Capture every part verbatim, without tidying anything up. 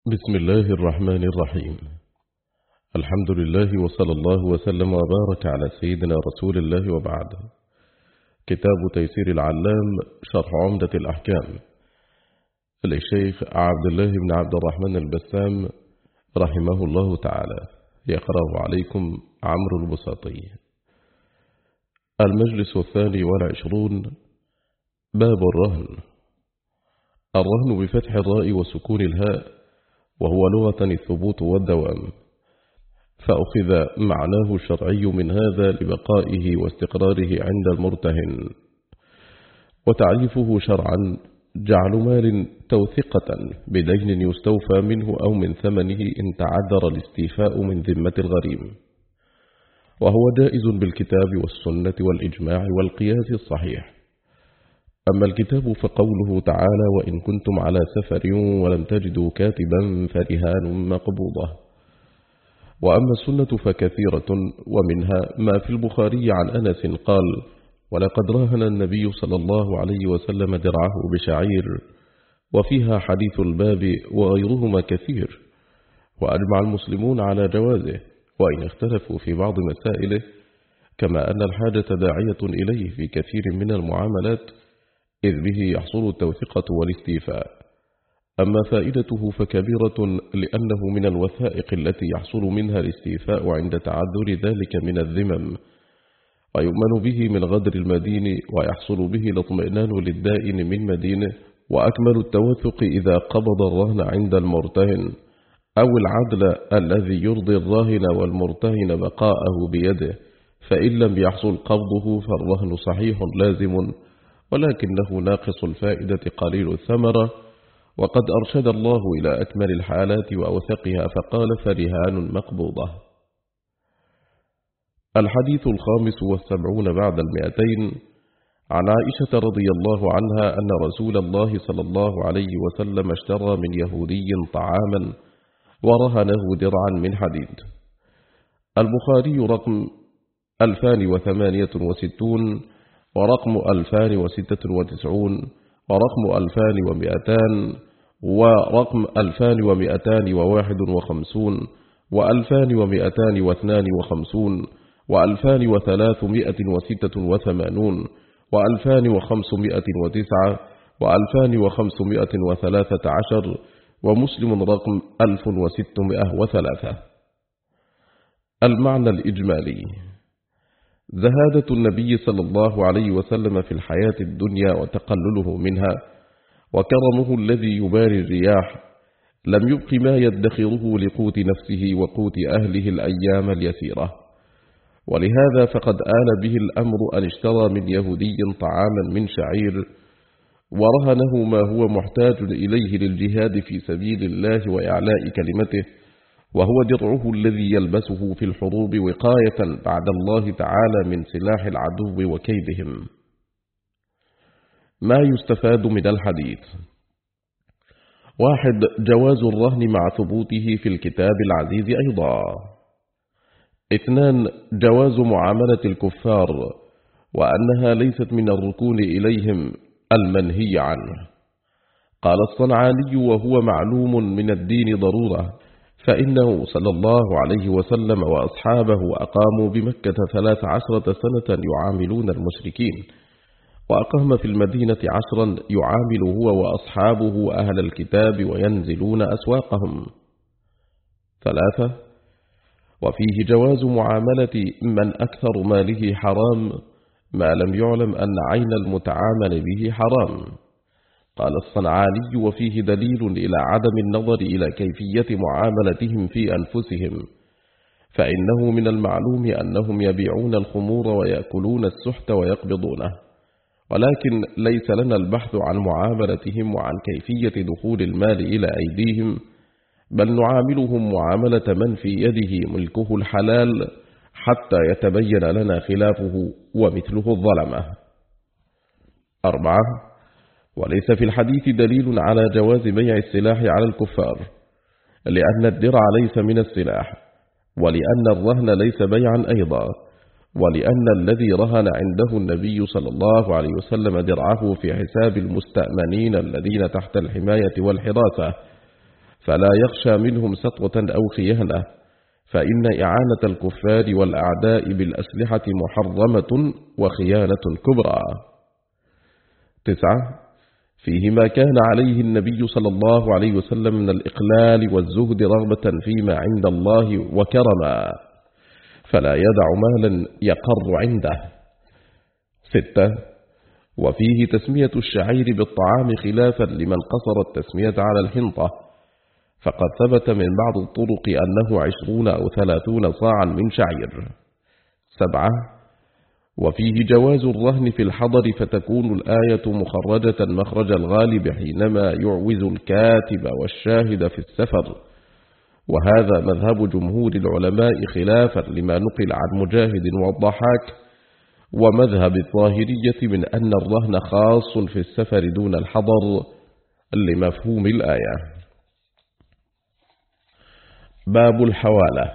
بسم الله الرحمن الرحيم. الحمد لله وصلى الله وسلم وبارك على سيدنا رسول الله وبعد. كتاب تيسير العلام شرح عمدة الأحكام للشيخ عبد الله بن عبد الرحمن البسام رحمه الله تعالى، يقرأ عليكم عمرو البساطي. المجلس الثاني والعشرون. باب الرهن. الرهن بفتح الراء وسكون الهاء، وهو لغة الثبوت والدوام، فأخذ معناه الشرعي من هذا لبقائه واستقراره عند المرتهن. وتعريفه شرعا جعل مال توثقة بدين يستوفى منه أو من ثمنه إن تعذر الاستيفاء من ذمة الغريم، وهو جائز بالكتاب والسنة والإجماع والقياس الصحيح. أما الكتاب فقوله تعالى: وإن كنتم على سفر ولم تجدوا كاتبا فرهان مقبوضة. وأما السنة فكثيرة، ومنها ما في البخاري عن أنس قال: ولقد راهن النبي صلى الله عليه وسلم درعه بشعير، وفيها حديث الباب وغيرهما كثير. وأجمع المسلمون على جوازه، وإن اختلفوا في بعض مسائله، كما أن الحاجة داعية إليه في كثير من المعاملات، إذ به يحصل التوثقة والاستيفاء. أما فائدته فكبيرة، لأنه من الوثائق التي يحصل منها الاستيفاء عند تعذر ذلك من الذمم، ويؤمن به من غدر المدين، ويحصل به الاطمئنان للدائن من مدينه. وأكمل التوثق إذا قبض الرهن عند المرتهن، أو العدل الذي يرضي الراهن والمرتهن بقاءه بيده، فإن لم يحصل قبضه فالرهن صحيح لازم، ولكنه ناقص الفائدة قليل الثمرة. وقد أرشد الله إلى أكمل الحالات وأوثقها فقال: فرهان مقبوضة. الحديث الخامس والسبعون بعد المئتين. عن عائشة رضي الله عنها أن رسول الله صلى الله عليه وسلم اشترى من يهودي طعاما ورهنه درعا من حديد. البخاري رقم ألفان وثمانية وستون، ورقم ألفان وستة وتسعون، ورقم ألفان ومئتان، ورقم ألفان ومئتان وواحد وخمسون، وألفان ومئتان واثنان وخمسون، وألفان وثلاثمائة وستة وثمانون، وألفان وخمسمائة وتسعة، وألفان وخمسمائة وثلاثة عشر، ومسلم رقم ألف وستمائة وثلاثة. المعنى الإجمالي: زهادة النبي صلى الله عليه وسلم في الحياة الدنيا وتقلله منها، وكرمه الذي يباري الرياح، لم يبق ما يدخره لقوت نفسه وقوت أهله الأيام اليسيرة. ولهذا فقد آل به الأمر أن اشترى من يهودي طعاما من شعير، ورهنه ما هو محتاج إليه للجهاد في سبيل الله وإعلاء كلمته، وهو درعه الذي يلبسه في الحروب وقاية بعد الله تعالى من سلاح العدو وكيدهم. ما يستفاد من الحديث: واحد، جواز الرهن مع ثبوته في الكتاب العزيز أيضا. اثنان، جواز معاملة الكفار، وأنها ليست من الركون إليهم المنهي عنه. قال الصنعاني: وهو معلوم من الدين ضرورة، فإنه صلى الله عليه وسلم وأصحابه أقاموا بمكة ثلاث عشرة سنة يعاملون المشركين، وأقام في المدينة عشرا يعامل هو وأصحابه أهل الكتاب وينزلون أسواقهم. ثلاثة، وفيه جواز معاملة من أكثر ماله حرام، ما لم يعلم أن عين المتعامل به حرام. قال الصنعاني: وفيه دليل إلى عدم النظر إلى كيفية معاملتهم في أنفسهم، فإنه من المعلوم أنهم يبيعون الخمور ويأكلون السحت ويقبضونه، ولكن ليس لنا البحث عن معاملتهم وعن كيفية دخول المال إلى أيديهم، بل نعاملهم معاملة من في يده ملكه الحلال حتى يتبين لنا خلافه ومثله الظلمة. أربعة، وليس في الحديث دليل على جواز بيع السلاح على الكفار، لأن الدرع ليس من السلاح، ولأن الرهن ليس بيعا أيضا، ولأن الذي رهن عنده النبي صلى الله عليه وسلم درعه في حساب المستأمنين الذين تحت الحماية والحراسة، فلا يخشى منهم سطوة أو خيانة، فإن إعانة الكفار والأعداء بالأسلحة محرمة وخيانة كبرى. تسعة. فيه ما كان عليه النبي صلى الله عليه وسلم من الإقلال والزهد رغبة فيما عند الله وكرما، فلا يدع مالا يقر عنده. ستة. وفيه تسمية الشعير بالطعام خلافا لمن قصر التسمية على الحنطة، فقد ثبت من بعض الطرق أنه عشرون أو ثلاثون صاعا من شعير. سبعة. وفيه جواز الرهن في الحضر، فتكون الآية مخرجة مخرج الغالب حينما يعوز الكاتب والشاهد في السفر، وهذا مذهب جمهور العلماء خلافا لما نقل عن مجاهد والضحاك، ومذهب الظاهرية من أن الرهن خاص في السفر دون الحضر لمفهوم الآية. باب الحوالة.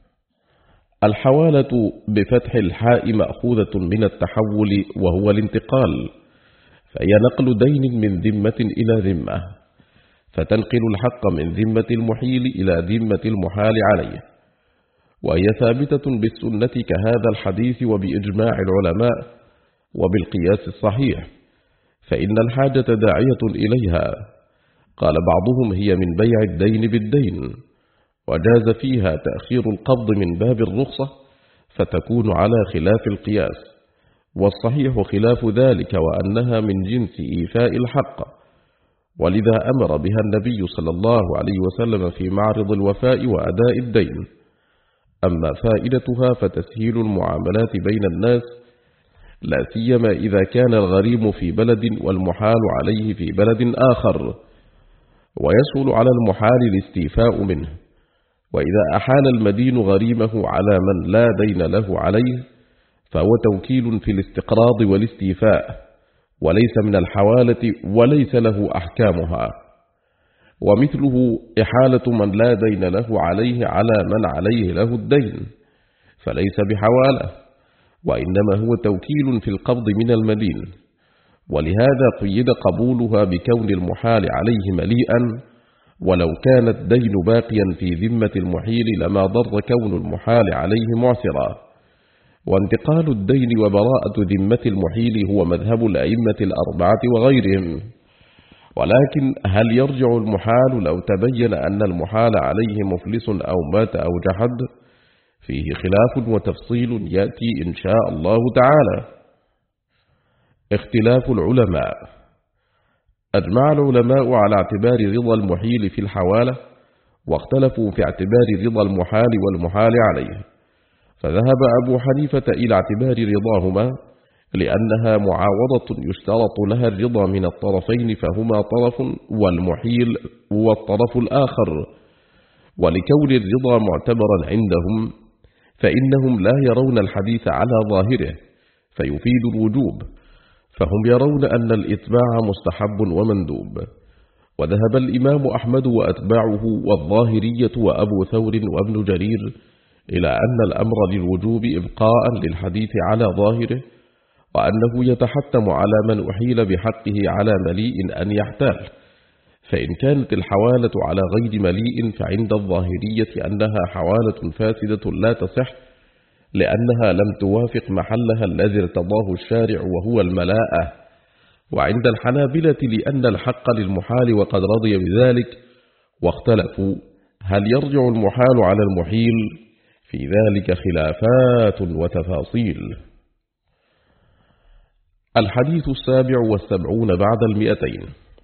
الحوالة بفتح الحاء مأخوذة من التحول وهو الانتقال، فهي نقل دين من ذمة إلى ذمة، فتنقل الحق من ذمة المحيل إلى ذمة المحال عليه، وهي ثابتة بالسنة كهذا الحديث وبإجماع العلماء وبالقياس الصحيح، فإن الحاجة داعية إليها. قال بعضهم هي من بيع الدين بالدين، وجاز فيها تأخير القبض من باب الرخصة، فتكون على خلاف القياس، والصحيح خلاف ذلك، وأنها من جنس إيفاء الحق، ولذا أمر بها النبي صلى الله عليه وسلم في معرض الوفاء وأداء الدين. أما فائدتها فتسهيل المعاملات بين الناس، لا سيما إذا كان الغريم في بلد والمحال عليه في بلد آخر، ويسهل على المحال الاستيفاء منه. وإذا أحال المدين غريمه على من لا دين له عليه، فهو توكيل في الاستقراض والاستيفاء، وليس من الحوالة وليس له أحكامها. ومثله إحالة من لا دين له عليه على من عليه له الدين، فليس بحوالة، وإنما هو توكيل في القبض من المدين، ولهذا قيد قبولها بكون المحال عليه مليئا، ولو كان الدين باقيا في ذمة المحيل لما ضر كون المحال عليه معسرا. وانتقال الدين وبراءة ذمة المحيل هو مذهب الأئمة الأربعة وغيرهم. ولكن هل يرجع المحال لو تبين أن المحال عليه مفلس أو مات أو جحد؟ فيه خلاف وتفصيل يأتي إن شاء الله تعالى. اختلاف العلماء. أجمع العلماء على اعتبار رضا المحيل في الحوالة، واختلفوا في اعتبار رضا المحال والمحال عليه، فذهب أبو حنيفة إلى اعتبار رضاهما، لأنها معاوضة يشترط لها الرضا من الطرفين، فهما طرف والمحيل هو الطرف الآخر، ولكون الرضا معتبرا عندهم فإنهم لا يرون الحديث على ظاهره فيفيد الوجوب، فهم يرون أن الإتباع مستحب ومندوب. وذهب الإمام أحمد وأتباعه والظاهرية وأبو ثور وابن جرير إلى أن الأمر للوجوب إبقاء للحديث على ظاهره، وأنه يتحتم على من أحيل بحقه على مليء أن يحتال، فإن كانت الحوالة على غير مليء فعند الظاهرية أنها حوالة فاسدة لا تصح، لأنها لم توافق محلها الذي ارتضاه الشارع وهو الملاءة. وعند الحنابلة لأن الحق للمحال وقد رضي بذلك، واختلفوا هل يرجع المحال على المحيل؟ في ذلك خلافات وتفاصيل. الحديث السابع والسبعون بعد المئتين.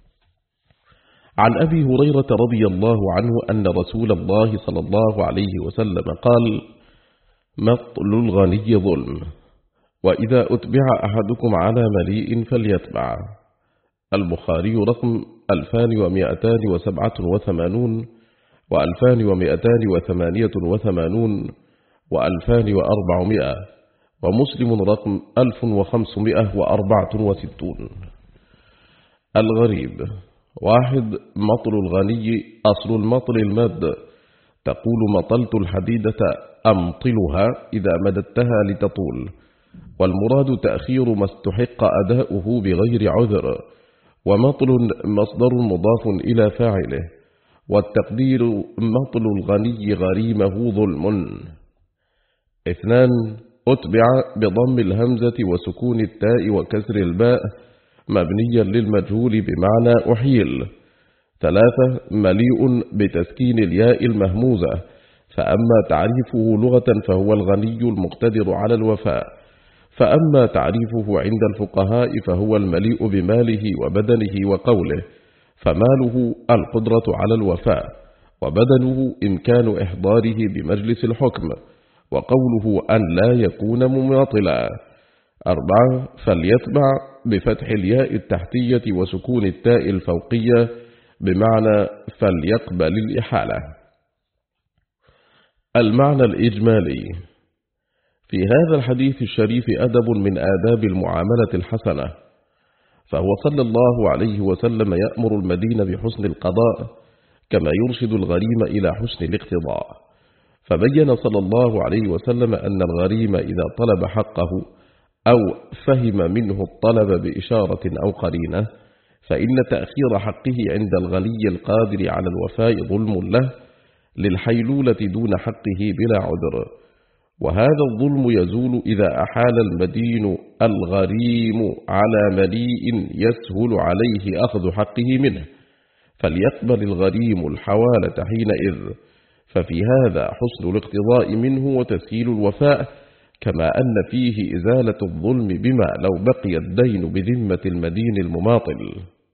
عن أبي هريرة رضي الله عنه أن رسول الله صلى الله عليه وسلم قال: مطل الغني ظلم، وإذا أتبع أحدكم على مليء فليتبع. البخاري رقم ألفان ومئتان وسبعة وثمانون، وألفان ومئتان وثمانية وثمانون، وألفان وأربعمائة، ومسلم رقم ألف وخمسمائة وأربعة وستون. الغريب. واحد. مطل الغني. أصل المطل المد، تقول مطلت الحديدة أمطلها إذا مددتها لتطول، والمراد تأخير ما استحق أداؤه بغير عذر. ومطل مصدر مضاف إلى فاعله، والتقدير مطل الغني غريمه ظلم. اثنان أتبع بضم الهمزة وسكون التاء وكسر الباء مبنيا للمجهول بمعنى أحيل. ثلاثة مليء بتسكين الياء المهموزة، فأما تعريفه لغة فهو الغني المقتدر على الوفاء، فأما تعريفه عند الفقهاء فهو المليء بماله وبدنه وقوله، فماله القدرة على الوفاء، وبدنه إمكان إحضاره بمجلس الحكم، وقوله أن لا يكون مماطلا. أربعة فليتبع بفتح الياء التحتية وسكون التاء الفوقية بمعنى فليقبل الإحالة. المعنى الإجمالي: في هذا الحديث الشريف أدب من آداب المعاملة الحسنة، فهو صلى الله عليه وسلم يأمر المدين بحسن القضاء كما يرشد الغريم إلى حسن الاقتضاء، فبين صلى الله عليه وسلم أن الغريم إذا طلب حقه أو فهم منه الطلب بإشارة أو قرينة فإن تأخير حقه عند الغني القادر على الوفاء ظلم له للحيلولة دون حقه بلا عذر، وهذا الظلم يزول إذا أحال المدين الغريم على مليء يسهل عليه أخذ حقه منه، فليقبل الغريم الحوالة حينئذ، ففي هذا حسن الاقتضاء منه وتسهيل الوفاء، كما أن فيه إزالة الظلم بما لو بقي الدين بذمة المدين المماطل.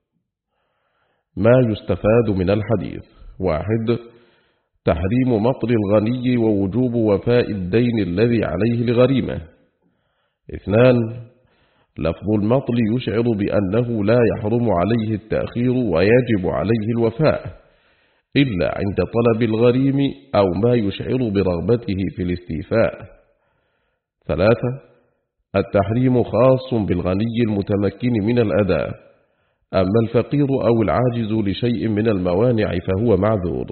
ما يستفاد من الحديث: واحد تحريم مطل الغني ووجوب وفاء الدين الذي عليه لغريمه. اثنان لفظ المطل يشعر بأنه لا يحرم عليه التأخير ويجب عليه الوفاء إلا عند طلب الغريم أو ما يشعر برغبته في الاستيفاء. ثلاثة التحريم خاص بالغني المتمكن من الأداء، أما الفقير أو العاجز لشيء من الموانع فهو معذور.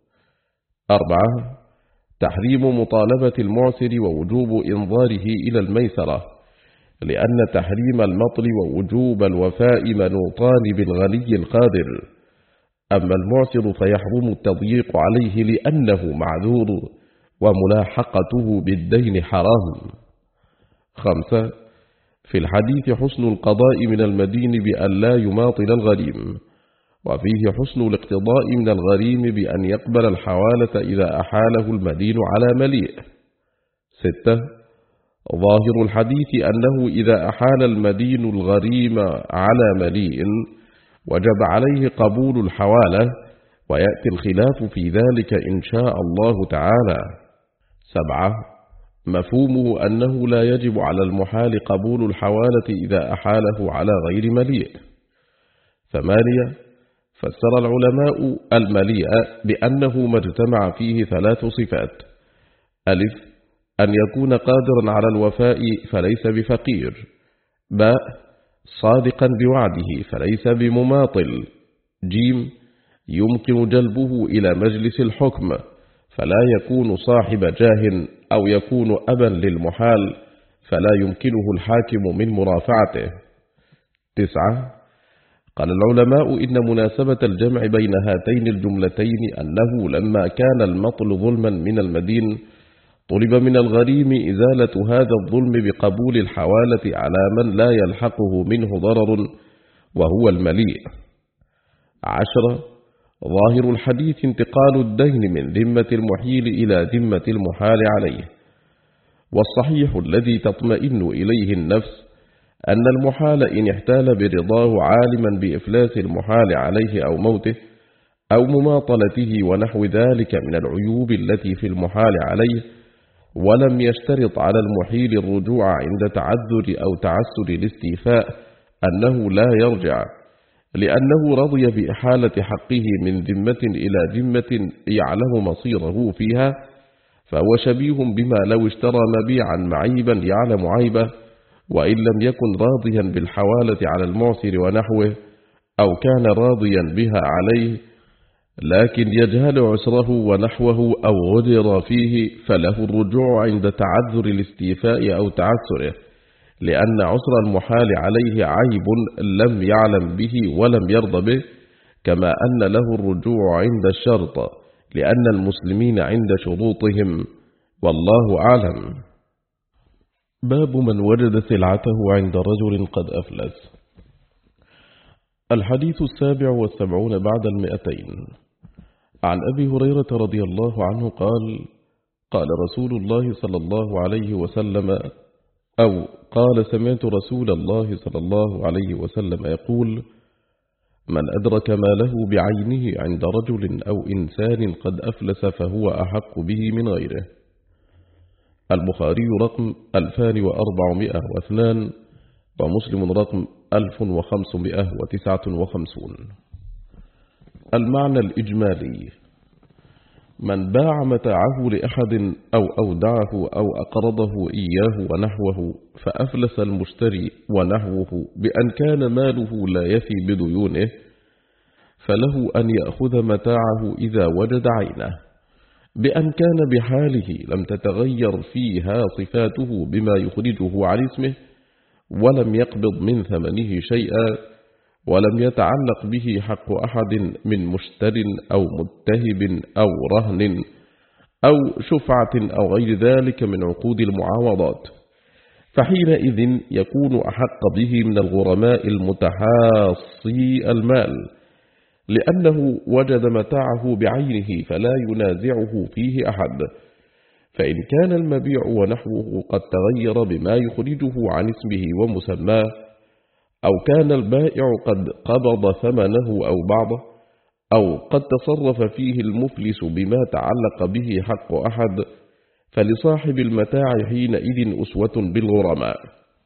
أربعة تحريم مطالبة المعسر ووجوب إنظاره إلى الميسرة، لأن تحريم المطل ووجوب الوفاء منوطان بالغني القادر، أما المعسر فيحرم التضييق عليه لأنه معذور وملاحقته بالدين حرام. خمسة في الحديث حسن القضاء من المدين بأن لا يماطل الغريم، وفيه حسن الاقتضاء من الغريم بأن يقبل الحوالة إذا أحاله المدين على مليء. ستة ظاهر الحديث أنه إذا أحال المدين الغريم على مليء وجب عليه قبول الحوالة، ويأتي الخلاف في ذلك إن شاء الله تعالى. سبعة مفهومه أنه لا يجب على المحال قبول الحوالة إذا أحاله على غير مليء. ثمانية فسر العلماء المليء بأنه ما اجتمع فيه ثلاث صفات: ألف أن يكون قادرا على الوفاء فليس بفقير، باء صادقا بوعده فليس بمماطل، جيم يمكن جلبه إلى مجلس الحكم فلا يكون صاحب جاه أو يكون أبا للمحال فلا يمكنه الحاكم من مرافعته. تسعة قال العلماء إن مناسبة الجمع بين هاتين الجملتين أنه لما كان المطل ظلما من المدين طلب من الغريم إزالة هذا الظلم بقبول الحوالة على من لا يلحقه منه ضرر وهو المليء. عشرة ظاهر الحديث انتقال الدين من ذمة المحيل إلى ذمة المحال عليه، والصحيح الذي تطمئن إليه النفس أن المحال إن احتال برضاه عالما بإفلاس المحال عليه أو موته أو مماطلته ونحو ذلك من العيوب التي في المحال عليه، ولم يشترط على المحيل الرجوع عند تعذر أو تعسر الاستيفاء، أنه لا يرجع لأنه رضي بإحالة حقه من ذمة إلى ذمة يعلم مصيره فيها، فهو شبيه بما لو اشترى مبيعا معيبا يعلم عيبه، وإن لم يكن راضيا بالحوالة على المعسر ونحوه، أو كان راضيا بها عليه لكن يجهل عسره ونحوه أو غدر فيه، فله الرجوع عند تعذر الاستيفاء أو تعسره، لأن عسر المحال عليه عيب لم يعلم به ولم يرضى به، كما أن له الرجوع عند الشرط، لأن المسلمين عند شروطهم، والله أعلم. باب من وجد سلعته عند رجل قد أفلس. الحديث السابع والسبعون بعد المئتين. عن أبي هريرة رضي الله عنه قال: قال رسول الله صلى الله عليه وسلم، أو قال سمعت رسول الله صلى الله عليه وسلم يقول: من أدرك ماله بعينه عند رجل أو إنسان قد أفلس فهو أحق به من غيره. البخاري رقم ألفان وأربعمائة واثنان، ومسلم رقم ألف وخمسمائة وتسعة وخمسون. المعنى الإجمالي: من باع متاعه لأحد أو أودعه أو أقرضه إياه ونحوه فأفلس المشتري ونحوه بأن كان ماله لا يفي بديونه، فله أن يأخذ متاعه إذا وجد عينه، بأن كان بحاله لم تتغير فيها صفاته بما يخرجه عن اسمه، ولم يقبض من ثمنه شيئا، ولم يتعلق به حق أحد من مشتر أو متهب أو رهن أو شفعة أو غير ذلك من عقود المعاوضات، فحينئذ يكون أحق به من الغرماء المتحاصي المال، لأنه وجد متاعه بعينه فلا ينازعه فيه أحد. فإن كان المبيع ونحوه قد تغير بما يخرجه عن اسمه ومسماه، أو كان البائع قد قبض ثمنه أو بعضه، أو قد تصرف فيه المفلس بما تعلق به حق أحد، فلصاحب المتاع حينئذ أسوة بالغرماء.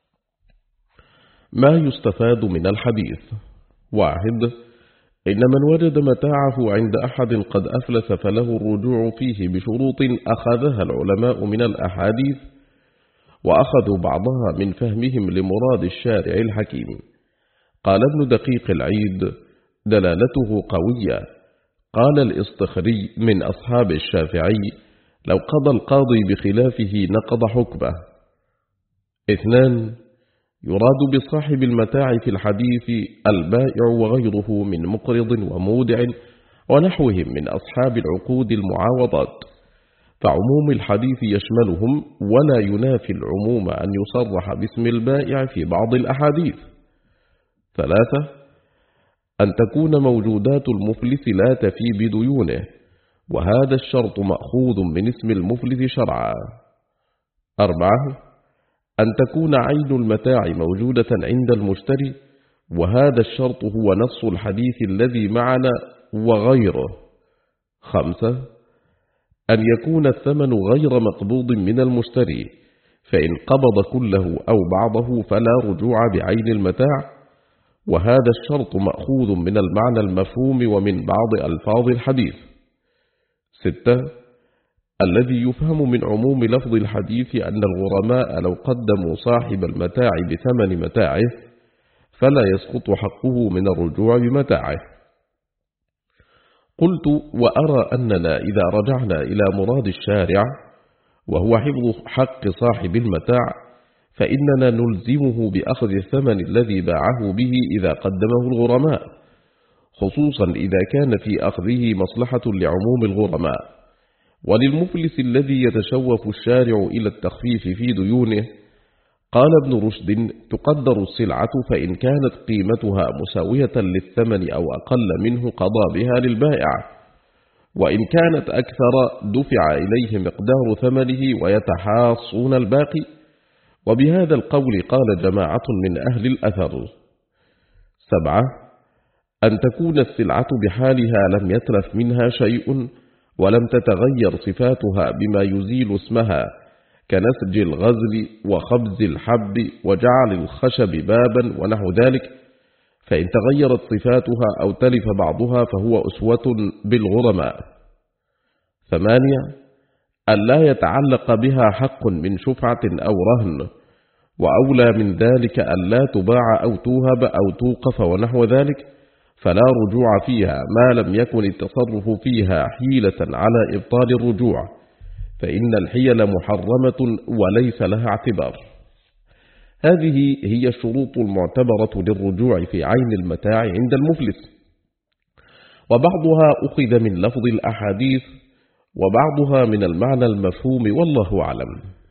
ما يستفاد من الحديث: واحد، إن من وجد متاعه عند أحد قد أفلس فله الرجوع فيه بشروط أخذها العلماء من الأحاديث، وأخذوا بعضها من فهمهم لمراد الشارع الحكيم. قال ابن دقيق العيد: دلالته قوية. قال الإصطخري من أصحاب الشافعي: لو قضى القاضي بخلافه نقض حكمه. اثنان، يراد بصاحب المتاع في الحديث البائع وغيره من مقرض ومودع ونحوهم من أصحاب العقود المعاوضات، فعموم الحديث يشملهم، ولا ينافي العموم أن يصرح باسم البائع في بعض الأحاديث. ثلاثة، أن تكون موجودات المفلس لا تفي بديونه، وهذا الشرط مأخوذ من اسم المفلس شرعا. أربعة، أن تكون عين المتاع موجودة عند المشتري، وهذا الشرط هو نص الحديث الذي معنا وغيره. خمسة، أن يكون الثمن غير مقبوض من المشتري، فإن قبض كله أو بعضه فلا رجوع بعين المتاع، وهذا الشرط مأخوذ من المعنى المفهوم ومن بعض ألفاظ الحديث. ستة، الذي يفهم من عموم لفظ الحديث أن الغرماء لو قدموا صاحب المتاع بثمن متاعه فلا يسقط حقه من الرجوع بمتاعه. قلت: وأرى أننا إذا رجعنا إلى مراد الشارع وهو حفظ حق صاحب المتاع، فإننا نلزمه بأخذ الثمن الذي باعه به إذا قدمه الغرماء، خصوصا إذا كان في أخذه مصلحة لعموم الغرماء. وللمفلس الذي يتشوف الشارع إلى التخفيف في ديونه، قال ابن رشد: تقدر السلعة، فإن كانت قيمتها مساوية للثمن أو أقل منه قضى بها للبائع، وإن كانت أكثر دفع إليه مقدار ثمنه ويتحاصون الباقي. وبهذا القول قال جماعة من أهل الأثر. سبعة، أن تكون السلعة بحالها لم يتلف منها شيء، ولم تتغير صفاتها بما يزيل اسمها، كنسج الغزل وخبز الحب وجعل الخشب بابا ونحو ذلك، فإن تغيرت صفاتها أو تلف بعضها فهو أسوة بالغرماء. ثمانية، أن لا يتعلق بها حق من شفعة أو رهن، وأولى من ذلك أن لا تباع أو توهب أو توقف ونحو ذلك، فلا رجوع فيها ما لم يكن التصرف فيها حيلة على إبطال الرجوع، فإن الحيل محرمة وليس لها اعتبار. هذه هي الشروط المعتبرة للرجوع في عين المتاع عند المفلس. وبعضها أخذ من لفظ الأحاديث وبعضها من المعنى المفهوم، والله أعلم.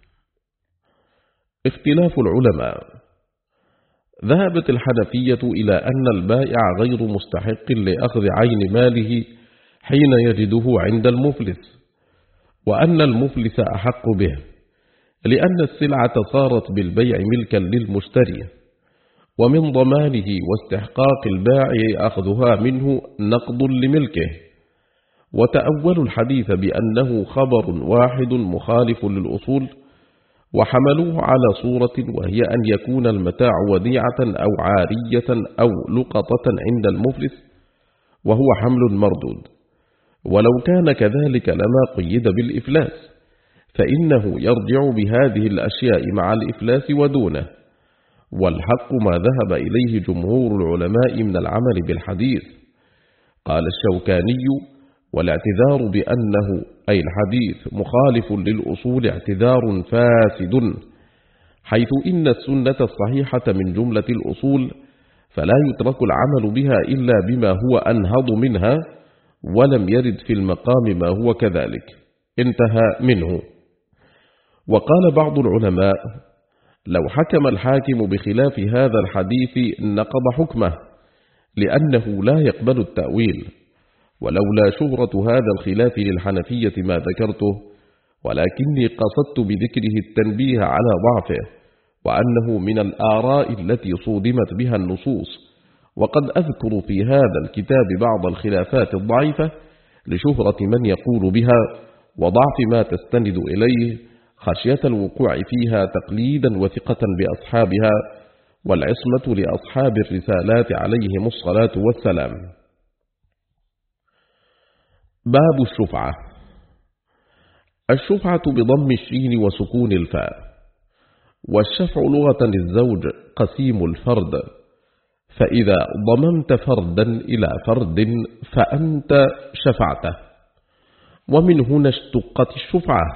اختلاف العلماء. ذهبت الحنفية إلى أن البائع غير مستحق لأخذ عين ماله حين يجده عند المفلس، وأن المفلس أحق به، لأن السلعة صارت بالبيع ملكا للمشتري، ومن ضمانه واستحقاق البائع أخذها منه نقض لملكه. وتأولوا الحديث بأنه خبر واحد مخالف للأصول، وحملوه على صورة، وهي أن يكون المتاع وديعة أو عارية أو لقطة عند المفلس، وهو حمل مردود. ولو كان كذلك لما قيد بالإفلاس، فإنه يرجع بهذه الأشياء مع الإفلاس ودونه. والحق ما ذهب إليه جمهور العلماء من العمل بالحديث. قال الشوكاني: والاعتذار بأنه أي الحديث مخالف للأصول اعتذار فاسد، حيث إن السنة الصحيحة من جملة الأصول، فلا يترك العمل بها إلا بما هو أنهض منها، ولم يرد في المقام ما هو كذلك. انتهى منه. وقال بعض العلماء: لو حكم الحاكم بخلاف هذا الحديث نقض حكمه، لأنه لا يقبل التأويل. ولولا شهرة هذا الخلاف للحنفية ما ذكرته، ولكني قصدت بذكره التنبيه على ضعفه، وأنه من الآراء التي صودمت بها النصوص. وقد أذكر في هذا الكتاب بعض الخلافات الضعيفة لشهرة من يقول بها، وضعف ما تستند إليه، خشية الوقوع فيها تقليدا وثقة بأصحابها، والعصمة لأصحاب الرسالات عليهم الصلاة والسلام. باب الشفعة. الشفعة بضم الشين وسكون الفاء. والشفع لغة للزوج قسيم الفرد، فإذا ضممت فردا إلى فرد فأنت شفعته. ومن هنا اشتقت الشفعة،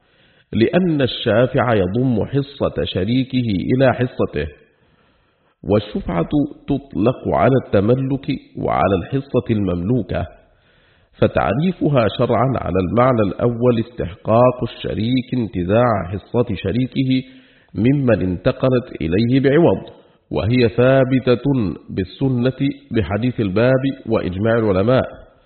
لأن الشافع يضم حصة شريكه إلى حصته. والشفعة تطلق على التملك وعلى الحصة المملوكة، فتعريفها شرعا على المعنى الأول استحقاق الشريك انتزاع حصة شريكه ممن انتقلت إليه بعوض، وهي ثابتة بالسنة بحديث الباب وإجماع العلماء.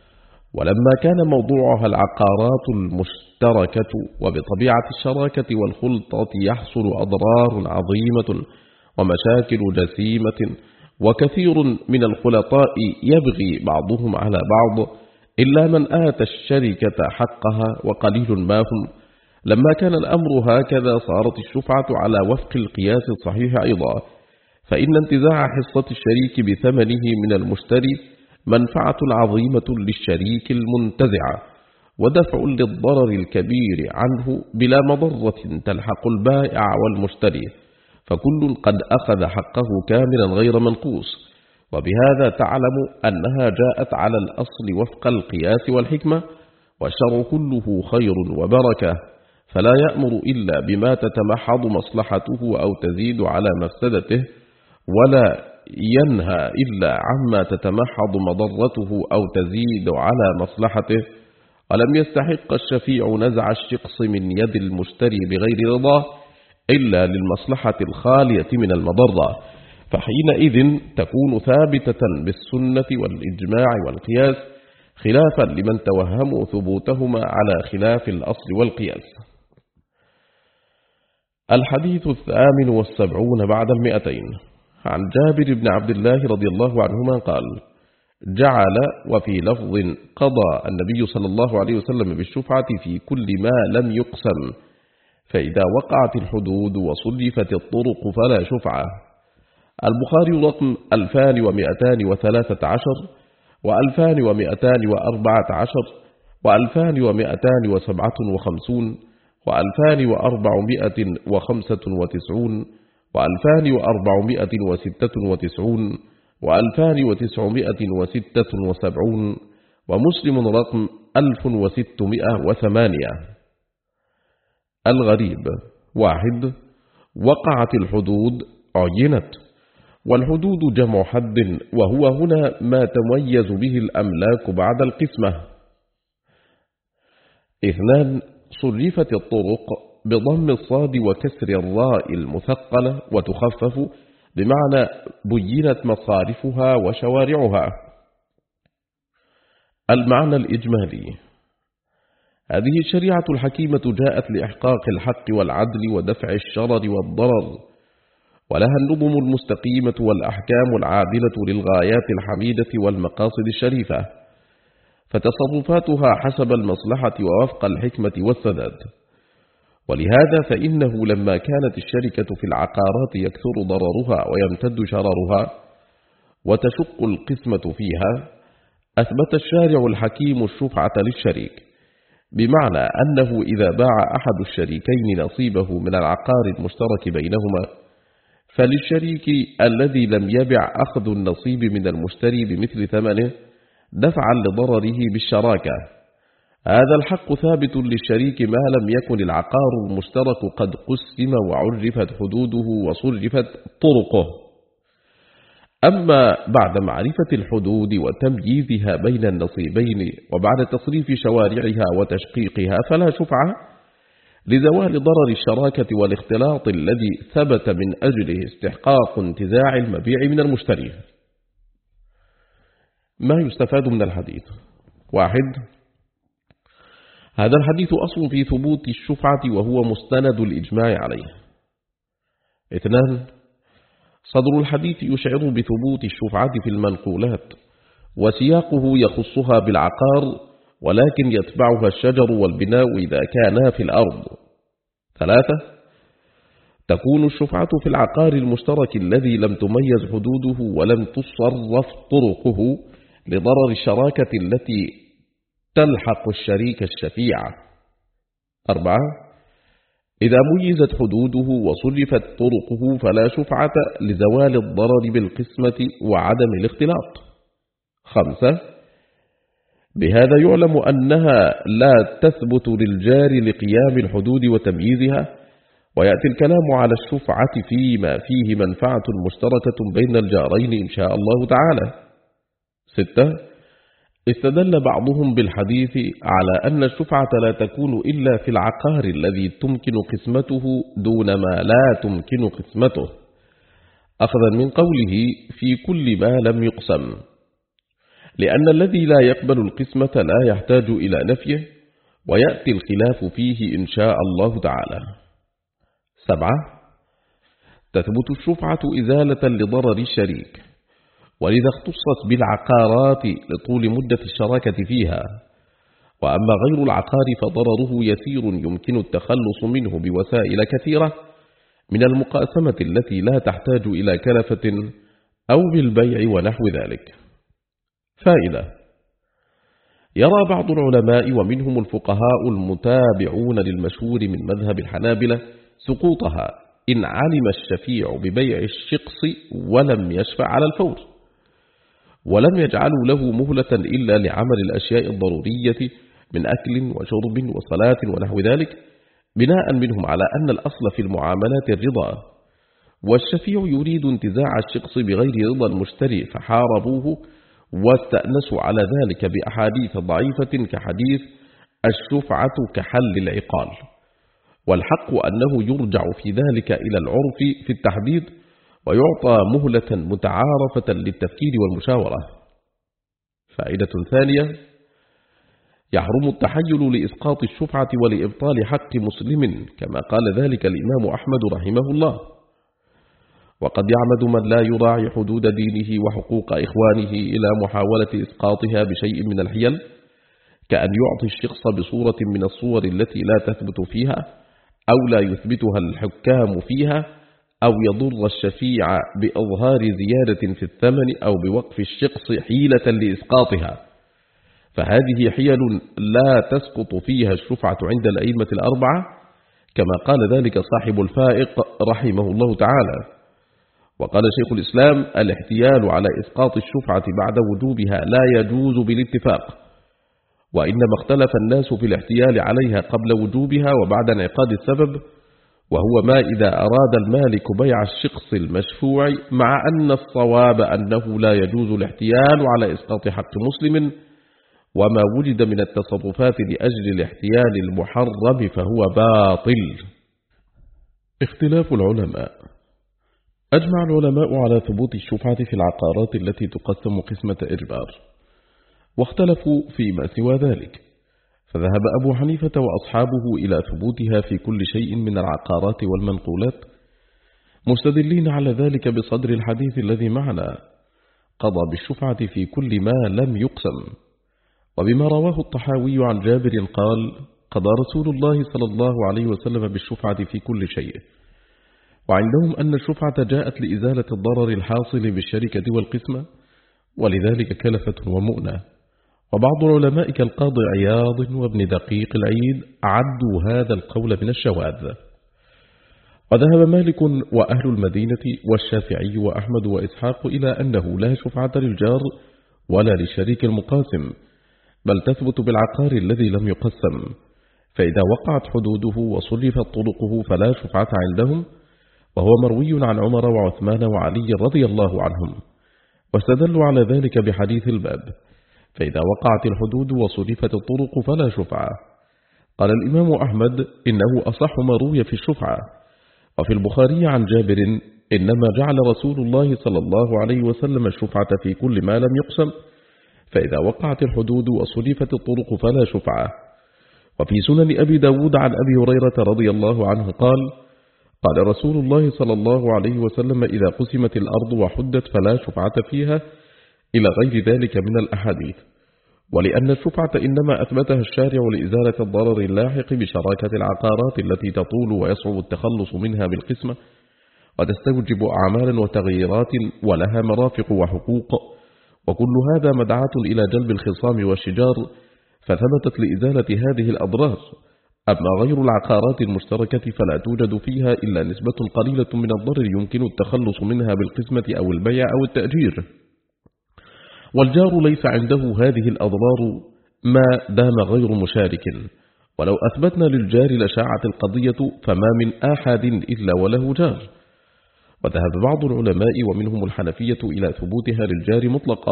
ولما كان موضوعها العقارات المشتركة، وبطبيعة الشراكة والخلطة يحصل أضرار عظيمة ومشاكل جسيمة، وكثير من الخلطاء يبغي بعضهم على بعض، إلا من آتى الشركة حقها وقليل ما هم. لما كان الأمر هكذا صارت الشفعة على وفق القياس الصحيح أيضا، فإن انتزاع حصة الشريك بثمنه من المشتري منفعة عظيمة للشريك المنتزع، ودفع للضرر الكبير عنه بلا مضرة تلحق البائع والمشتري، فكل قد أخذ حقه كاملا غير منقوص. وبهذا تعلم أنها جاءت على الأصل وفق القياس والحكمة، والشرع كله خير وبركة، فلا يأمر إلا بما تتمحض مصلحته أو تزيد على مفسدته، ولا ينهى إلا عما تتمحض مضرته أو تزيد على مصلحته. ولم يستحق الشفيع نزع الشقص من يد المشتري بغير رضاه إلا للمصلحة الخالية من المضرة، فحينئذ تكون ثابتة بالسنة والإجماع والقياس، خلافا لمن توهموا ثبوتهما على خلاف الأصل والقياس. الحديث الثامن والسبعون بعد المئتين. عن جابر بن عبد الله رضي الله عنهما قال: جعل وفي لفظ قضى النبي صلى الله عليه وسلم بالشفعة في كل ما لم يقسم، فإذا وقعت الحدود وصلفت الطرق فلا شفعة. البخاري رقم ألفان ومئتان وثلاثة عشر وألفان ومئتان وأربعة عشر وألفان ومئتان وسبعة وخمسون وألفان وأربعمائة وخمسة وتسعون وألفان وأربعمائة وستة وتسعون وألفان وتسعمائة وستة وسبعون ومسلم رقم ألف وستمائة وثمانية. الغريب: واحد، وقعت الحدود عينت، والحدود جمع حد، وهو هنا ما تميز به الأملاك بعد القسمة. اثنان، صرفت الطرق بضم الصاد وكسر الراء المثقلة وتخفف، بمعنى بينت مصارفها وشوارعها. المعنى الإجمالي: هذه الشريعة الحكيمة جاءت لإحقاق الحق والعدل ودفع الشرر والضرر، ولها النظم المستقيمة والأحكام العادلة للغايات الحميدة والمقاصد الشريفة، فتصرفاتها حسب المصلحة ووفق الحكمة والسداد. ولهذا فإنه لما كانت الشركة في العقارات يكثر ضررها ويمتد شررها وتشق القسمة فيها، أثبت الشارع الحكيم الشفعة للشريك، بمعنى أنه إذا باع أحد الشريكين نصيبه من العقار المشترك بينهما، فللشريك الذي لم يبع أخذ النصيب من المشتري بمثل ثمنه دفعا لضرره بالشراكة. هذا الحق ثابت للشريك ما لم يكن العقار المشترك قد قسم وعرفت حدوده وصرفت طرقه. أما بعد معرفة الحدود وتمييزها بين النصيبين وبعد تصريف شوارعها وتشقيقها فلا شفعة، لزوال ضرر الشراكة والاختلاط الذي ثبت من أجله استحقاق انتزاع المبيع من المشتري. ما يستفاد من الحديث: واحد، هذا الحديث أصل في ثبوت الشفعة وهو مستند الإجماع عليه. اثنان، صدر الحديث يشعر بثبوت الشفعة في المنقولات، وسياقه يخصها بالعقار، ولكن يتبعها الشجر والبناء إذا كانا في الأرض. ثلاثة، تكون الشفعة في العقار المشترك الذي لم تميز حدوده ولم تصرف طرقه لضرر الشراكة التي تلحق الشريك الشفيع. أربعة، إذا ميزت حدوده وصرفت طرقه فلا شفعة لزوال الضرر بالقسمة وعدم الاختلاط. خمسة، بهذا يعلم أنها لا تثبت للجار لقيام الحدود وتمييزها، ويأتي الكلام على الشفعة فيما فيه منفعة مشتركة بين الجارين إن شاء الله تعالى. ستة، استدل بعضهم بالحديث على أن الشفعة لا تكون إلا في العقار الذي تمكن قسمته دون ما لا تمكن قسمته، أخذا من قوله في كل ما لم يقسم، لأن الذي لا يقبل القسمة لا يحتاج إلى نفيه، ويأتي الخلاف فيه إن شاء الله تعالى. سبعة، تثبت الشفعة إزالة لضرر الشريك، ولذا اختصت بالعقارات لطول مدة الشراكة فيها، وأما غير العقار فضرره يسير يمكن التخلص منه بوسائل كثيرة من المقاسمة التي لا تحتاج إلى كلفة أو بالبيع ونحو ذلك. فائدة: يرى بعض العلماء ومنهم الفقهاء المتابعون للمشهور من مذهب الحنابلة سقوطها إن علم الشفيع ببيع الشقص ولم يشفع على الفور، ولم يجعلوا له مهلة إلا لعمل الأشياء الضرورية من أكل وشرب وصلاة ونحو ذلك، بناء منهم على أن الأصل في المعاملات الرضا، والشفيع يريد انتزاع الشقص بغير رضا المشتري فحاربوه واستأنسوا على ذلك بأحاديث ضعيفة كحديث الشفعة كحل العقال، والحق أنه يرجع في ذلك إلى العرف في التحديد، ويعطى مهلة متعارفة للتفكير والمشاورة. فائدة ثانية: يحرم التحيل لإسقاط الشفعة ولإبطال حق مسلم، كما قال ذلك الإمام أحمد رحمه الله. وقد يعمد من لا يراعي حدود دينه وحقوق إخوانه إلى محاولة إسقاطها بشيء من الحيل، كأن يعطي الشخص بصورة من الصور التي لا تثبت فيها أو لا يثبتها الحكام فيها، أو يضر الشفيع بإظهار زيادة في الثمن أو بوقف الشخص حيلة لإسقاطها، فهذه حيل لا تسقط فيها الشفعة عند الأئمة الأربعة، كما قال ذلك صاحب الفائق رحمه الله تعالى. وقال شيخ الإسلام: الاحتيال على إسقاط الشفعة بعد وجوبها لا يجوز بالاتفاق، وإنما اختلف الناس في الاحتيال عليها قبل وجوبها وبعد انعقاد السبب، وهو ما إذا أراد المالك بيع الشخص المشفوع مع أن الصواب أنه لا يجوز الاحتيال على إسقاط حق مسلم، وما وجد من التصرفات لأجل الاحتيال المحرم فهو باطل. اختلاف العلماء. أجمع العلماء على ثبوت الشفعة في العقارات التي تقسم قسمة إجبار، واختلفوا فيما سوى ذلك، فذهب أبو حنيفة وأصحابه إلى ثبوتها في كل شيء من العقارات والمنقولات، مستدلين على ذلك بصدر الحديث الذي معنا: قضى بالشفعة في كل ما لم يقسم. وبما رواه الطحاوي عن جابر قال: قضى رسول الله صلى الله عليه وسلم بالشفعة في كل شيء. وعندهم أن الشفعة جاءت لإزالة الضرر الحاصل بالشركة والقسمة، ولذلك كلفة ومؤنة. وبعض العلماء كالقاضي عياض وابن دقيق العيد عدوا هذا القول من الشواذ. وذهب مالك وأهل المدينة والشافعي وأحمد وإسحاق إلى أنه لا شفعة للجار ولا للشريك المقاسم، بل تثبت بالعقار الذي لم يقسم، فإذا وقعت حدوده وصرفت طرقه فلا شفعة عندهم، وهو مروي عن عمر وعثمان وعلي رضي الله عنهم، واستدلوا على ذلك بحديث الباب: فإذا وقعت الحدود وصرفت الطرق فلا شفعة. قال الإمام أحمد: إنه أصح ما روي في الشفعة. وفي البخاري عن جابر: إنما جعل رسول الله صلى الله عليه وسلم الشفعة في كل ما لم يقسم، فإذا وقعت الحدود وصرفت الطرق فلا شفعة. وفي سنن أبي داود عن أبي هريرة رضي الله عنه قال: قال رسول الله صلى الله عليه وسلم: إذا قسمت الأرض وحدت فلا شفعة فيها، إلى غير ذلك من الأحاديث. ولأن الشفعة إنما أثبتها الشارع لإزالة الضرر اللاحق بشراكة العقارات التي تطول ويصعب التخلص منها بالقسمة، وتستوجب أعمالا وتغييرات ولها مرافق وحقوق، وكل هذا مدعاة إلى جلب الخصام والشجار، فثبتت لإزالة هذه الأضرار. أما غير العقارات المشتركة فلا توجد فيها إلا نسبة قليلة من الضرر يمكن التخلص منها بالقسمة أو البيع أو التأجير. والجار ليس عنده هذه الأضرار ما دام غير مشارك، ولو أثبتنا للجار لشاعت القضية، فما من أحد إلا وله جار. وذهب بعض العلماء ومنهم الحنفية إلى ثبوتها للجار مطلقا،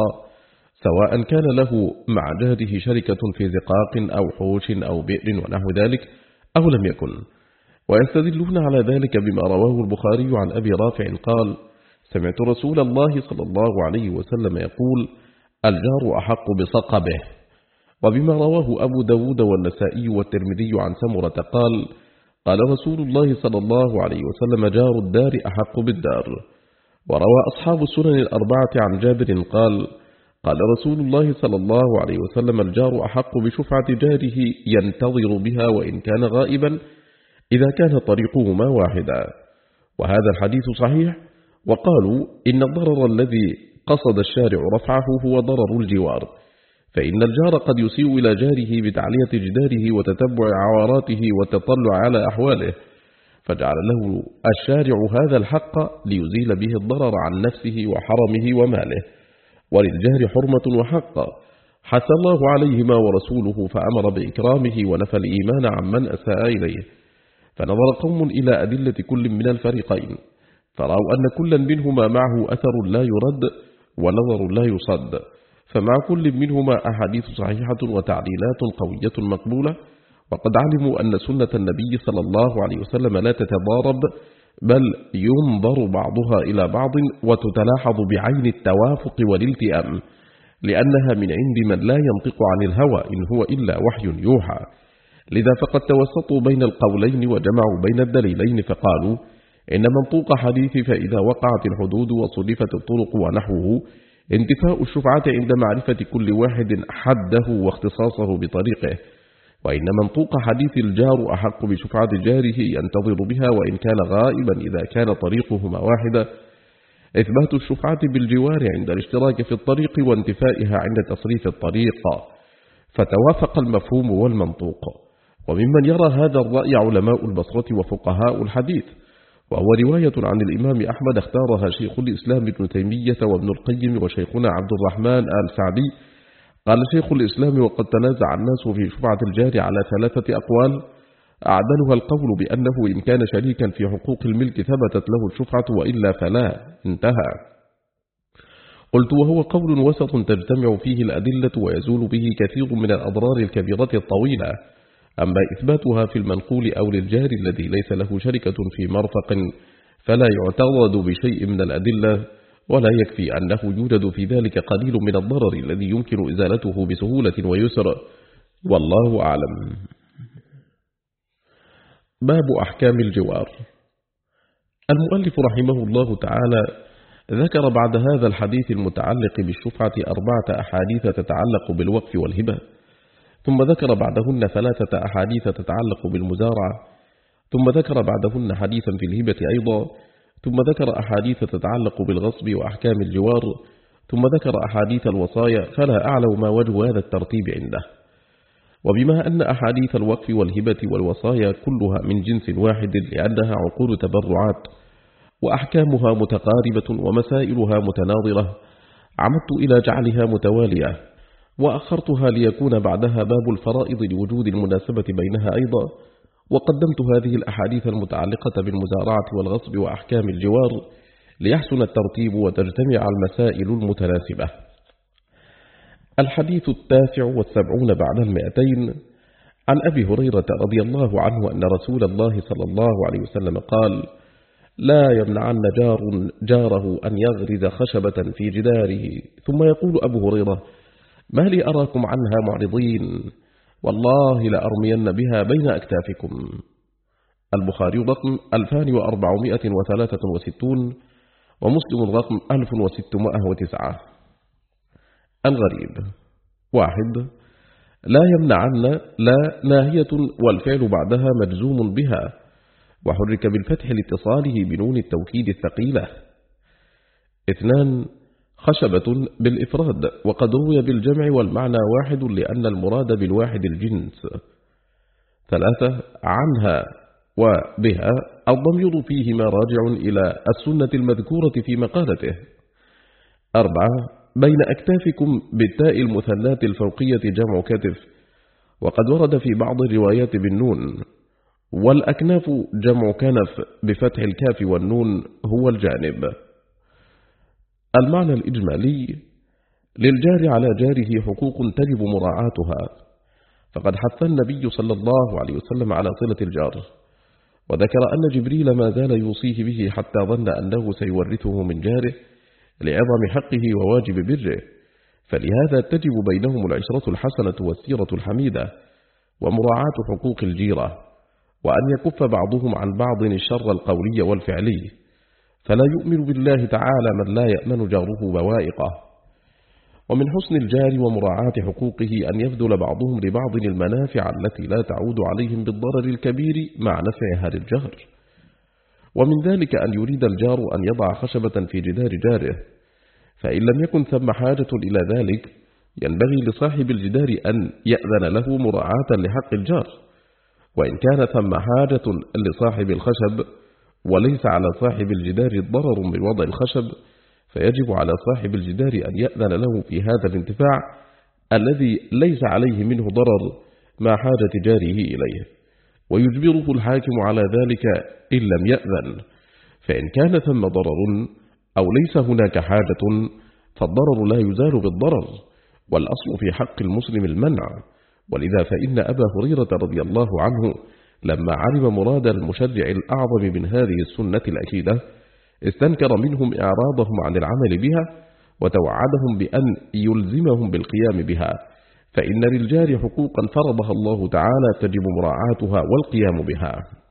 سواء كان له مع جاره شركة في زقاق أو حوش أو بئر ونحو ذلك أو لم يكن. ويستدلون على ذلك بما رواه البخاري عن أبي رافع قال: سمعت رسول الله صلى الله عليه وسلم يقول: الجار أحق بصقبه. وبما رواه أبو داود والنسائي والترمذي عن سمرة قال: قال رسول الله صلى الله عليه وسلم: جار الدار أحق بالدار. وروى أصحاب السنن الأربعة عن جابر قال: قال رسول الله صلى الله عليه وسلم: الجار أحق بشفعة جاره ينتظر بها وإن كان غائبا، إذا كان طريقهما واحدا. وهذا الحديث صحيح. وقالوا إن الضرر الذي قصد الشارع رفعه هو ضرر الجوار، فإن الجار قد يسيء إلى جاره بتعلية جداره وتتبع عواراته والتطلع على أحواله، فجعل له الشارع هذا الحق ليزيل به الضرر عن نفسه وحرمه وماله. وللجار حرمة وحق حث الله عليهما ورسوله، فأمر بإكرامه ونفى الإيمان عمن أساء إليه. فنظر قوم إلى أدلة كل من الفريقين، فرأوا أن كلا منهما معه أثر لا يرد ونظر لا يصد، فمع كل منهما أحاديث صحيحة وتعليلات قوية مقبولة. وقد علموا أن سنة النبي صلى الله عليه وسلم لا تتضارب، بل ينظر بعضها إلى بعض وتتلاحظ بعين التوافق والالتئام، لأنها من عند من لا ينطق عن الهوى إن هو إلا وحي يوحى. لذا فقد توسطوا بين القولين وجمعوا بين الدليلين، فقالوا إن منطوق حديث فإذا وقعت الحدود وصرفت الطرق ونحوه انتفاء الشفعة عند معرفة كل واحد حده واختصاصه بطريقه، وإن منطوق حديث الجار أحق بشفعة جاره ينتظر بها وإن كان غائبا إذا كان طريقهما واحدا، إثبات الشفعة بالجوار عند الاشتراك في الطريق وانتفائها عند تصريف الطريق، فتوافق المفهوم والمنطوق. وممن يرى هذا الرأي علماء البصرة وفقهاء الحديث، وهو رواية عن الإمام أحمد اختارها شيخ الإسلام ابن تيمية وابن القيم وشيخنا عبد الرحمن آل سعدي. قال شيخ الإسلام: وقد تنازع الناس في شفعة الجار على ثلاثة أقوال، أعدلها القول بأنه إن كان شريكا في حقوق الملك ثبتت له الشفعة وإلا فلا، انتهى. قلت وهو قول وسط تجتمع فيه الأدلة ويزول به كثير من الأضرار الكبيرة الطويلة. أما إثباتها في المنقول أو للجار الذي ليس له شركة في مرفق فلا يعترض بشيء من الأدلة، ولا يكفي أنه يوجد في ذلك قليل من الضرر الذي يمكن إزالته بسهولة ويسر، والله أعلم. باب أحكام الجوار. المؤلف رحمه الله تعالى ذكر بعد هذا الحديث المتعلق بالشفعة أربعة أحاديث تتعلق بالوقف والهبة، ثم ذكر بعدهن ثلاثة أحاديث تتعلق بالمزارعة، ثم ذكر بعدهن حديثا في الهبة أيضا، ثم ذكر أحاديث تتعلق بالغصب وأحكام الجوار، ثم ذكر أحاديث الوصايا، فلا أعلم ما وجه هذا الترتيب عنده. وبما أن أحاديث الوقف والهبة والوصايا كلها من جنس واحد لأنها عقود تبرعات وأحكامها متقاربة ومسائلها متناظرة، عمدت إلى جعلها متوالية، وأخرتها ليكون بعدها باب الفرائض لوجود المناسبة بينها أيضا، وقدمت هذه الأحاديث المتعلقة بالمزارعة والغصب وأحكام الجوار ليحسن الترتيب وتجتمع المسائل المتناسبة. الحديث التاسع والسبعون بعد المئتين عن أبي هريرة رضي الله عنه أن رسول الله صلى الله عليه وسلم قال: لا يمنعن جار جاره أن يغرز خشبة في جداره. ثم يقول أبو هريرة: ما لي أراكم عنها معرضين، والله لأرمين بها بين أكتافكم. البخاري رقم ألفان وأربعمائة وثلاثة وستون ومسلم رقم ألف وستمائة وتسعة. الغريب: واحد، لا يمنعن لا ناهية والفعل بعدها مجزوم بها، وحرك بالفتح لاتصاله بنون التوكيد الثقيلة. اثنان، خشبة بالإفراد، وقد روي بالجمع والمعنى واحد لأن المراد بالواحد الجنس. ثلاثة، عنها وبها الضمير فيهما راجع إلى السنة المذكورة في مقالته. أربعة، بين أكتافكم بالتاء المثنات الفوقية جمع كتف، وقد ورد في بعض الروايات بالنون، والأكناف جمع كنف بفتح الكاف والنون هو الجانب. المعنى الإجمالي: للجار على جاره حقوق تجب مراعاتها، فقد حث النبي صلى الله عليه وسلم على صلة الجار، وذكر أن جبريل ما زال يوصيه به حتى ظن أنه سيورثه من جاره لعظم حقه وواجب بره، فلهذا تجب بينهم العشرة الحسنة والسيرة الحميدة ومراعاة حقوق الجيرة، وأن يكف بعضهم عن بعض الشر القولي والفعلي، فلا يؤمن بالله تعالى من لا يأمن جاره بوائقه. ومن حسن الجار ومراعاة حقوقه أن يبذل بعضهم لبعض المنافع التي لا تعود عليهم بالضرر الكبير مع نفعها للجار. ومن ذلك أن يريد الجار أن يضع خشبة في جدار جاره، فإن لم يكن ثم حاجة إلى ذلك ينبغي لصاحب الجدار أن يأذن له مراعاة لحق الجار، وإن كان ثم حاجة لصاحب الخشب وليس على صاحب الجدار ضرر من وضع الخشب، فيجب على صاحب الجدار أن يأذن له في هذا الانتفاع الذي ليس عليه منه ضرر مع حاجة جاره إليه، ويجبره الحاكم على ذلك إن لم يأذن. فإن كان ثم ضرر أو ليس هناك حاجة فالضرر لا يزال بالضرر، والأصل في حق المسلم المنع. ولذا فإن أبا هريرة رضي الله عنه لما علم مراد المشرع الأعظم من هذه السنة الأكيدة استنكر منهم إعراضهم عن العمل بها، وتوعدهم بأن يلزمهم بالقيام بها، فإن للجار حقوقا فرضها الله تعالى تجب مراعاتها والقيام بها.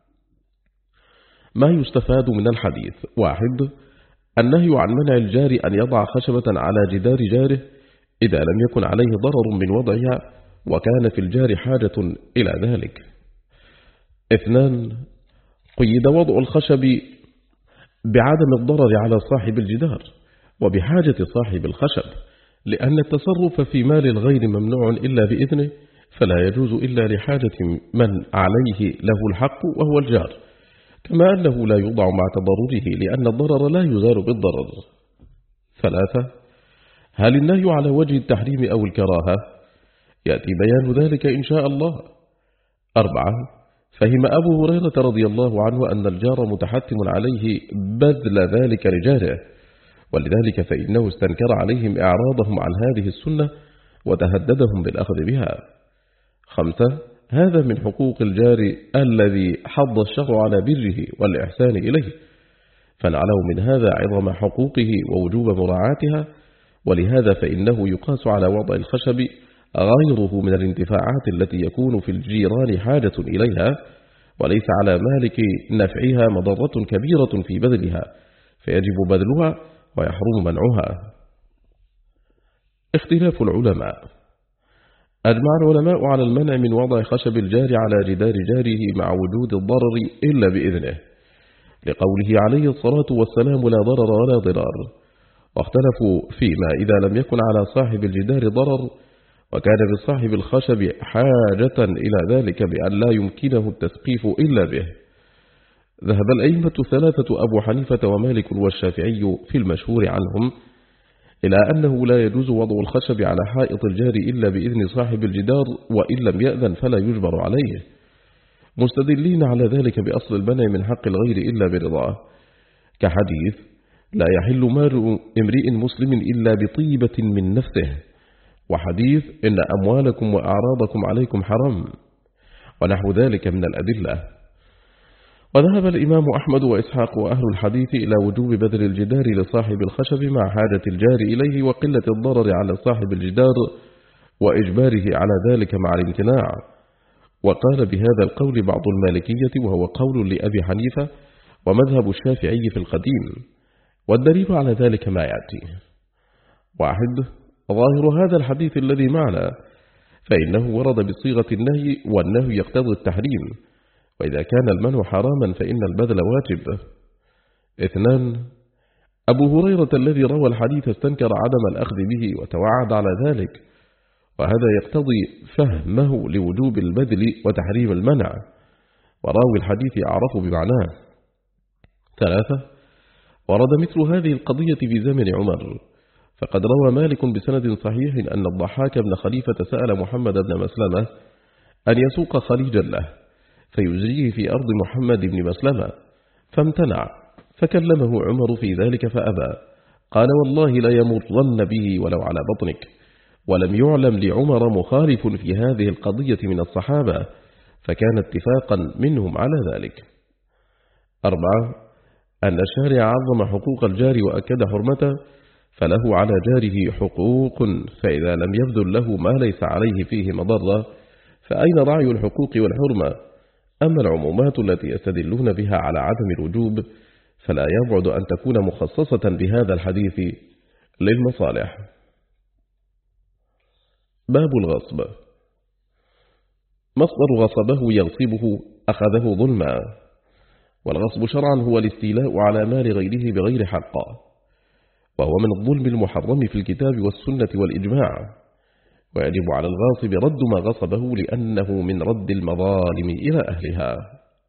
ما يستفاد من الحديث: واحد، النهي عن منع الجار أن يضع خشبة على جدار جاره إذا لم يكن عليه ضرر من وضعها وكان في الجار حاجة إلى ذلك. اثنان، قيد وضع الخشب بعدم الضرر على صاحب الجدار وبحاجة صاحب الخشب، لأن التصرف في مال الغير ممنوع إلا بإذنه، فلا يجوز إلا لحاجة من عليه له الحق وهو الجار، كما أنه لا يوضع مع تضرره لأن الضرر لا يزال بالضرر. ثلاثة، هل النهي على وجه التحريم أو الكراهة؟ يأتي بيان ذلك إن شاء الله. أربعة، فهم أبو هريرة رضي الله عنه أن الجار متحتم عليه بذل ذلك لجاره، ولذلك فإنه استنكر عليهم إعراضهم عن هذه السنة وتهددهم بالأخذ بها. خمسة، هذا من حقوق الجار الذي حض الشرع على بره والإحسان إليه، فنعلم من هذا عظم حقوقه ووجوب مراعاتها، ولهذا فإنه يقاس على وضع الخشب غيره من الانتفاعات التي يكون في الجيران حاجة إليها، وليس على مالك نفعها مضرة كبيرة في بذلها، فيجب بذلها ويحرم منعها. اختلاف العلماء. أجمع العلماء على المنع من وضع خشب الجار على جدار جاره مع وجود الضرر إلا بإذنه، لقوله عليه الصلاة والسلام لا ضرر ولا ضرار، واختلفوا فيما إذا لم يكن على صاحب الجدار ضرر وكان بصاحب الخشب حاجة إلى ذلك بأن لا يمكنه التسقيف إلا به. ذهب الأئمة الثلاثة أبو حنيفة ومالك والشافعي في المشهور عنهم إلى أنه لا يجوز وضع الخشب على حائط الجار إلا بإذن صاحب الجدار، وإن لم يأذن فلا يجبر عليه، مستدلين على ذلك بأصل المنع من حق الغير إلا برضاه، كحديث لا يحل مال امرئ مسلم إلا بطيبة من نفسه، وحديث إن أموالكم وأعراضكم عليكم حرام، ونحو ذلك من الأدلة. وذهب الإمام أحمد وإسحاق وأهل الحديث إلى وجوب بذل الجدار لصاحب الخشب مع حاجة الجار إليه وقلة الضرر على صاحب الجدار وإجباره على ذلك مع الامتناع. وقال بهذا القول بعض المالكية وهو قول لأبي حنيفة ومذهب الشافعي في القديم، والدليل على ذلك ما يأتي. واحد، ظاهر هذا الحديث الذي معنا، فإنه ورد بصيغة النهي، والنهي يقتضي التحريم، وإذا كان المنع حراما فإن البذل واجب. اثنان، أبو هريرة الذي روى الحديث استنكر عدم الأخذ به وتوعد على ذلك، وهذا يقتضي فهمه لوجوب البذل وتحريم المنع، وراوي الحديث أعرف بمعناه. ثلاثة، ورد مثل هذه القضية في زمن عمر، فقد روى مالك بسند صحيح أن الضحاك بن خليفة سأل محمد بن مسلمة أن يسوق خليجا له فيجريه في أرض محمد بن مسلمة، فامتنع، فكلمه عمر في ذلك فأبى، قال والله لا يمرن به ولو على بطنك. ولم يعلم لعمر مخالف في هذه القضية من الصحابة، فكان اتفاقا منهم على ذلك. أربعة، أن الشارع عظم حقوق الجار وأكد حرمته، فله على جاره حقوق، فإذا لم يبذل له ما ليس عليه فيه مضرة فأين رعي الحقوق والحرمة؟ أما العمومات التي يستدلون بها على عدم الوجوب فلا يبعد أن تكون مخصصة بهذا الحديث للمصالح. باب الغصب. مصدر غصبه يغصبه أخذه ظلما، والغصب شرعا هو الاستيلاء على مال غيره بغير حق، وهو من الظلم المحرم في الكتاب والسنة والإجماع، ويجب على الغاصب رد ما غصبه لأنه من رد المظالم إلى أهلها.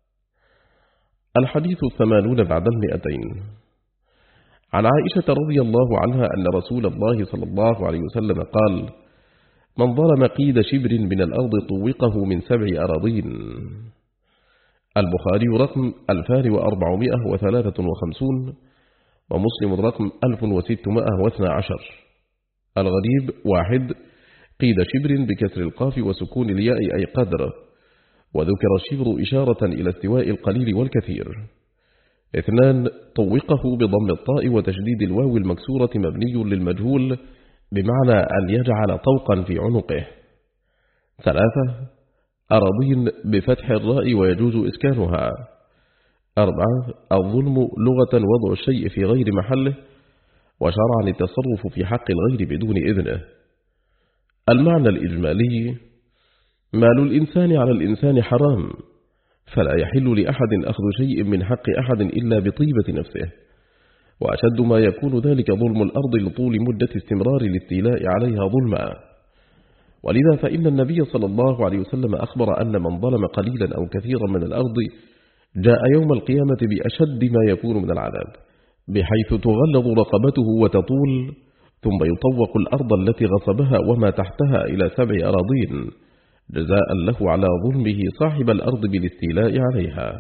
الحديث الثمانون بعد المئتين. عن عائشة رضي الله عنها أن رسول الله صلى الله عليه وسلم قال: من ظلم قيد شبر من الأرض طوقه من سبع أراضين. البخاري رقم ألفان وأربعمائة وثلاثة وخمسون، ومسلم رقم ألف وستمائة واثنى عشر. الغريب: واحد، قيد شبر بكسر القاف وسكون الياء أي قدر، وذكر الشبر إشارة إلى استواء القليل والكثير. اثنان، طوقه بضم الطاء وتشديد الواو المكسورة مبني للمجهول بمعنى أن يجعل طوقا في عنقه. ثلاثة، أراضين بفتح الراء ويجوز إسكانها. أربعة، الظلم لغة وضع الشيء في غير محله، وشرعا التصرف في حق الغير بدون إذنه. المعنى الإجمالي: مال الإنسان على الإنسان حرام، فلا يحل لأحد أخذ شيء من حق أحد إلا بطيبة نفسه، وأشد ما يكون ذلك ظلم الأرض لطول مدة استمرار الاستيلاء عليها ظلما. ولذا فإن النبي صلى الله عليه وسلم أخبر أن من ظلم قليلا أو كثيرا من الأرض جاء يوم القيامة بأشد ما يكون من العذاب، بحيث تغلظ رقبته وتطول، ثم يطوق الأرض التي غصبها وما تحتها إلى سبع أراضين، جزاء له على ظلمه صاحب الأرض بالاستيلاء عليها.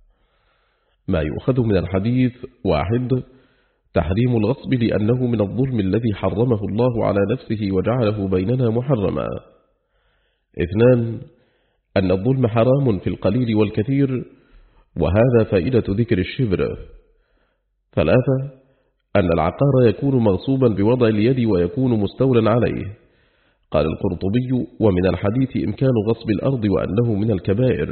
ما يؤخذ من الحديث: واحد، تحريم الغصب لأنه من الظلم الذي حرمه الله على نفسه وجعله بيننا محرما. اثنان، أن الظلم حرام في القليل والكثير، وهذا فائدة ذكر الشبر. ثلاثة، أن العقار يكون مغصوبا بوضع اليد ويكون مستولا عليه. قال القرطبي: ومن الحديث إمكان غصب الأرض وأنه من الكبائر.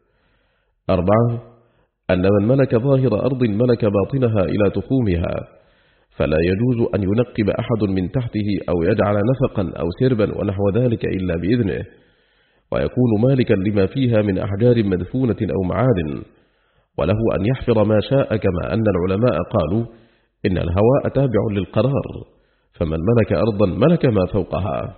أربعة، أن من ملك ظاهر أرض ملك باطنها إلى تخومها، فلا يجوز أن ينقب أحد من تحته أو يجعل نفقا أو سربا ونحو ذلك إلا بإذنه، ويكون مالكا لما فيها من أحجار مدفونة أو معادن، وله أن يحفر ما شاء، كما أن العلماء قالوا إن الهواء تابع للقرار، فمن ملك أرضا ملك ما فوقها.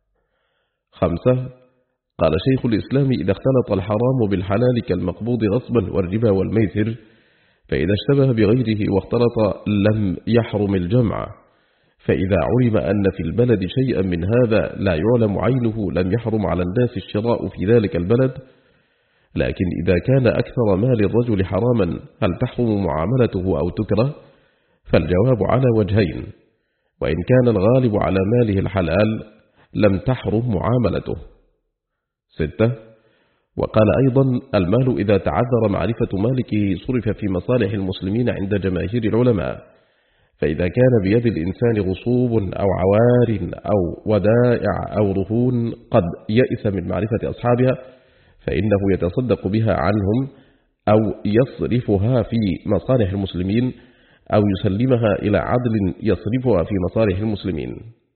خمسة، قال شيخ الإسلام: إذا اختلط الحرام بالحلال كالمقبوض غصبا والربا والميسر، فإذا اشتبه بغيره واختلط لم يحرم الجمع، فإذا علم أن في البلد شيئا من هذا لا يعلم عينه لم يحرم على الناس الشراء في ذلك البلد. لكن إذا كان أكثر مال الرجل حراما هل تحرم معاملته أو تكره؟ فالجواب على وجهين، وإن كان الغالب على ماله الحلال لم تحرم معاملته. ستة، وقال أيضا: المال إذا تعذر معرفة مالكه صرف في مصالح المسلمين عند جماهير العلماء، فإذا كان بيد الإنسان غصوب أو عوار أو ودائع أو رهون قد يئس من معرفة أصحابها، فإنه يتصدق بها عنهم أو يصرفها في مصالح المسلمين أو يسلمها إلى عدل يصرفها في مصالح المسلمين.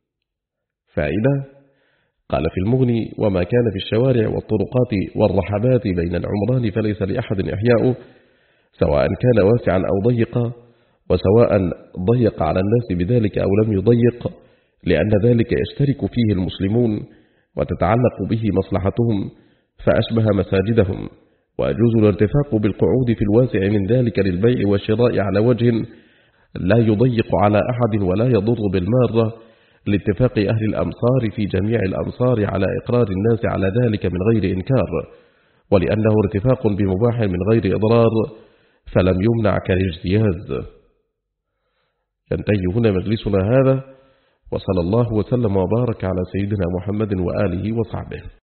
فائدة: قال في المغني: وما كان في الشوارع والطرقات والرحبات بين العمران فليس لأحد إحياؤه، سواء كان واسعا أو ضيقا، وسواء ضيق على الناس بذلك أو لم يضيق، لأن ذلك يشترك فيه المسلمون وتتعلق به مصلحتهم، فأشبه مساجدهم، ويجوز الارتفاق بالقعود في الواسع من ذلك للبيع والشراء على وجه لا يضيق على أحد ولا يضر بالمارة، لاتفاق أهل الأمصار في جميع الأمصار على إقرار الناس على ذلك من غير إنكار، ولأنه ارتفاق بمباح من غير إضرار فلم يمنع كالاجتياز. ينتهي هنا مجلسنا هذا، وصلى الله وسلم وبارك على سيدنا محمد وآله وصحبه.